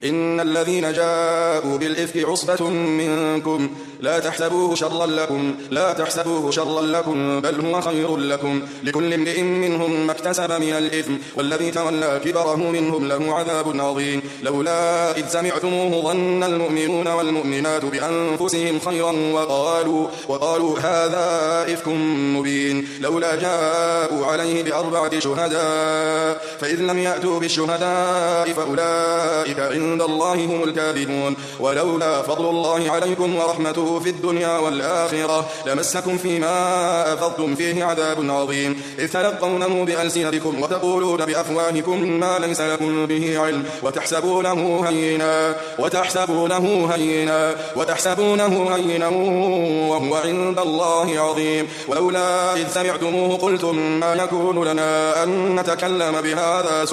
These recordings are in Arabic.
إن الذين جاءوا بالإفك عصبة منكم لا تحسبوه شرا لكم بل هو خير لكم لكل امرئ منهم ما اكتسب من الإثم والذي تولى كبره منهم له عذاب عظيم لولا إذ سمعتموه ظن المؤمنون والمؤمنات بأنفسهم خيرا وقالوا هذا إفك مبين لولا جاءوا عليه بأربعة شهداء فإذ لم يأتوا بالشهداء فأولئك عند الله هم الكاذبون ولولا فضل الله عليكم ورحمته في الدنيا والآخرة لمسكم فيما أفضتم فيه عذاب عظيم إذ تلقونه بألسنتكم وتقولون بأفواهكم ما ليس لكم به علم وتحسبونه هينا وهو عند الله عظيم ولولا إذ سمعتموه قلتم ما يكون لنا أن نتكلم بهذا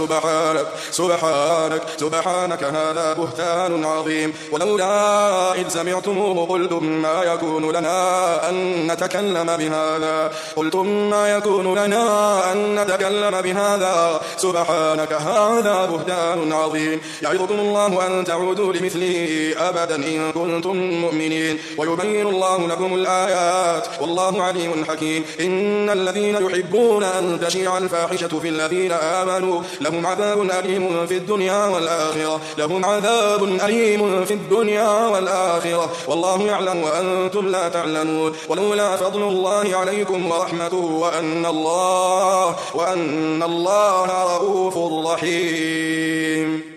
سبحانك هذا بهتان عظيم ولولا إذ سمعتموه قلتم ما يكون لنا أن نتكلم بهذا سبحانك هذا بهتان عظيم يعظكم الله أن تعودوا لمثله أبدا إن كنتم مؤمنين ويبين الله لكم الآيات والله عليم حكيم إن الذين يحبون أن تشيع الفاحشة في الذين آمنوا لهم عذاب أليم في الدنيا والآخرة والله يعلم وأنتم لا تعلمون ولولا فضل الله عليكم ورحمته وأن الله رؤوف رحيم.